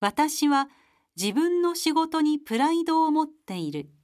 私は自分の仕事にプライドを持っている。